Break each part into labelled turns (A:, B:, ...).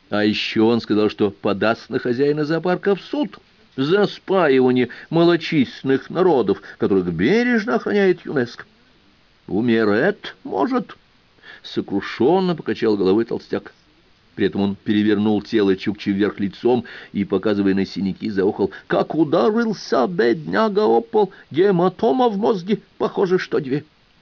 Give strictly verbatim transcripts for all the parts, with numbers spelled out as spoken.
A: А еще он сказал, что подаст на хозяина зоопарка в суд за спаивание малочисленных народов, которых бережно охраняет ЮНЕСКО. «Умерет, может», — сокрушенно покачал головой толстяк. При этом он перевернул тело Чукчи вверх лицом и, показывая на синяки, заохал: «Как ударился, бедняга, о пол! Гематома в мозге, похоже, что две».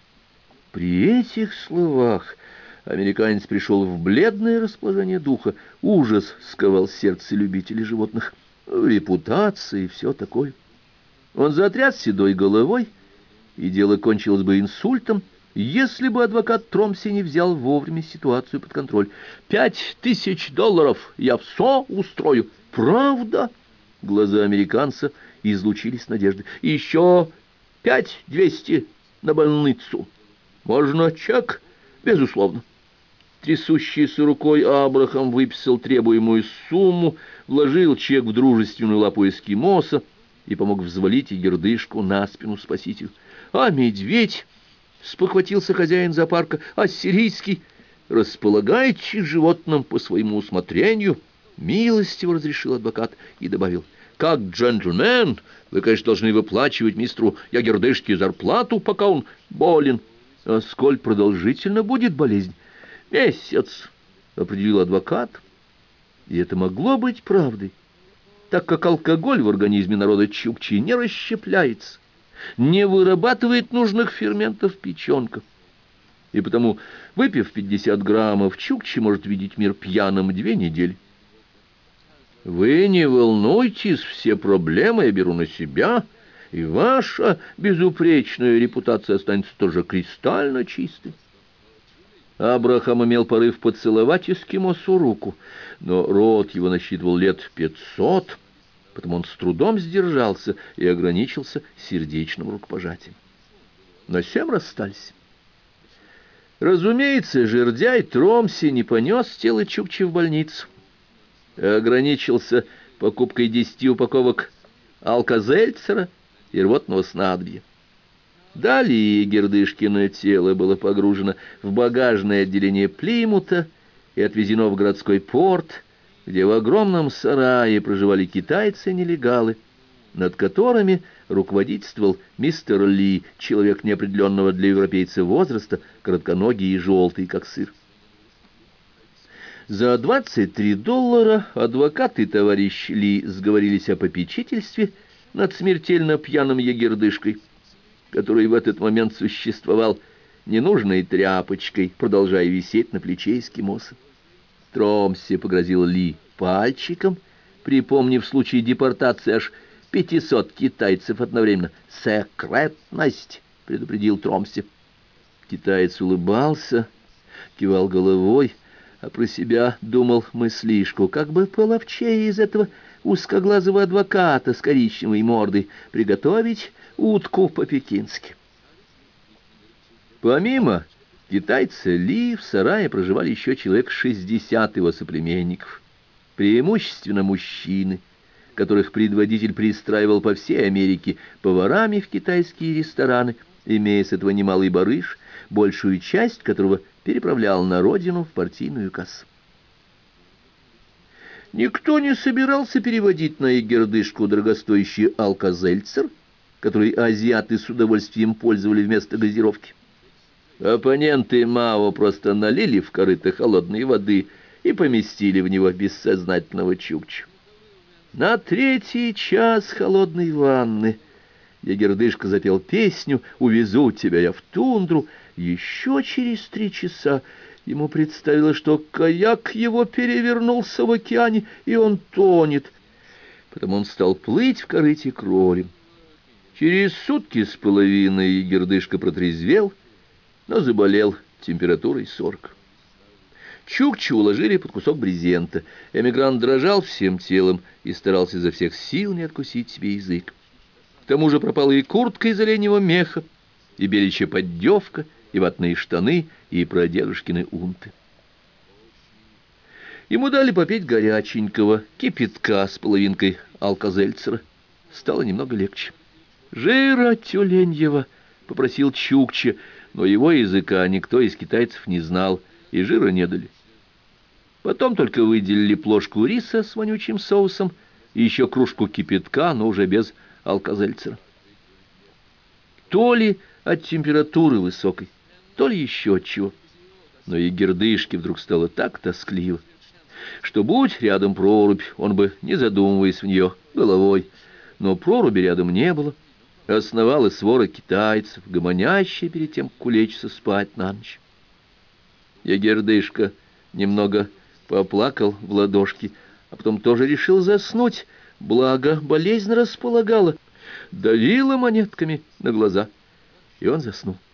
A: При этих словах американец пришел в бледное расположение духа. Ужас сковал сердце любителей животных. Репутация и все такое. Он затряс седой головой, и дело кончилось бы инсультом, если бы адвокат Тромси не взял вовремя ситуацию под контроль. «Пять тысяч долларов! Я все устрою!» «Правда?» Глаза американца излучились надежды. «Еще пять двести на больницу. Можно чек?» «Безусловно». Трясущейся рукой Абрахам выписал требуемую сумму, вложил чек в дружественную лапу эскимоса и помог взвалить егердышку на спину спасителю. «А медведь?» — спохватился хозяин зоопарка. «Ассирийский? Располагайте животным по своему усмотрению», — милостиво разрешил адвокат и добавил: «как джентльмен, вы, конечно, должны выплачивать мистеру ягердышке зарплату, пока он болен». «А сколь продолжительно будет болезнь?» «Месяц», — определил адвокат, и это могло быть правдой, так как алкоголь в организме народа чукчи не расщепляется, не вырабатывает нужных ферментов печенка, и потому, выпив пятьдесят граммов, чукчи может видеть мир пьяным две недели. «Вы не волнуйтесь, все проблемы я беру на себя, и ваша безупречная репутация останется тоже кристально чистой». Абрахам имел порыв поцеловать эскимосу руку, но род его насчитывал лет пятьсот, потому он с трудом сдержался и ограничился сердечным рукопожатием. На сем расстались. Разумеется, жердяй Тромси не понес тело Чукчи в больницу, а ограничился покупкой десяти упаковок алкозельцера и рвотного снадобья. Далее Гердышкино тело было погружено в багажное отделение Плимута и отвезено в городской порт, где в огромном сарае проживали китайцы-нелегалы, над которыми руководительствовал мистер Ли, человек неопределенного для европейца возраста, коротконогий и желтый, как сыр. За двадцать три доллара адвокат и товарищ Ли сговорились о попечительстве над смертельно пьяным ягердышкой, который в этот момент существовал ненужной тряпочкой, продолжая висеть на плече эскимоса. Тромси погрозил Ли пальчиком, припомнив случай депортации аж пятисот китайцев одновременно. «Секретность!» — предупредил Тромси. Китаец улыбался, кивал головой, а про себя думал мыслишку, как бы половчее из этого узкоглазого адвоката с коричневой мордой приготовить утку по-пекински. Помимо китайца Ли в сарае проживали еще человек шестьдесят его соплеменников, преимущественно мужчины, которых предводитель пристраивал по всей Америке поварами в китайские рестораны, имея с этого немалый барыш, большую часть которого переправлял на родину в партийную кассу. Никто не собирался переводить на ягердышку дорогостоящий алкозельцер, который азиаты с удовольствием пользовали вместо газировки. Оппоненты Мао просто налили в корыто холодной воды и поместили в него бессознательного чукчу. На третий час холодной ванны ягердышка запел песню «Увезу тебя я в тундру». Еще через три часа ему представилось, что каяк его перевернулся в океане, и он тонет. Потом он стал плыть в корыте кролем. Через сутки с половиной ягердышка протрезвел, но заболел температурой сорок. Чукчу уложили под кусок брезента. Эмигрант дрожал всем телом и старался изо всех сил не откусить себе язык. К тому же пропала и куртка из оленьего меха, и беличья поддевка, и ватные штаны, и прадедушкины унты. Ему дали попить горяченького, кипятка с половинкой алкозельцера. Стало немного легче. «Жира тюленьего!» — попросил Чукча, но его языка никто из китайцев не знал, и жира не дали. Потом только выделили плошку риса с вонючим соусом и еще кружку кипятка, но уже без алкозельцера. То ли от температуры высокой, то ли еще от чего. Но и Гердышке вдруг стало так тоскливо, что, будь рядом прорубь, он бы, не задумываясь в нее, головой. Но проруби рядом не было. Основалась свора китайцев, гомонящая перед тем, как улечься спать на ночь. И Гердышка немного поплакал в ладошки, а потом тоже решил заснуть, благо болезнь располагала, давила монетками на глаза, и он заснул.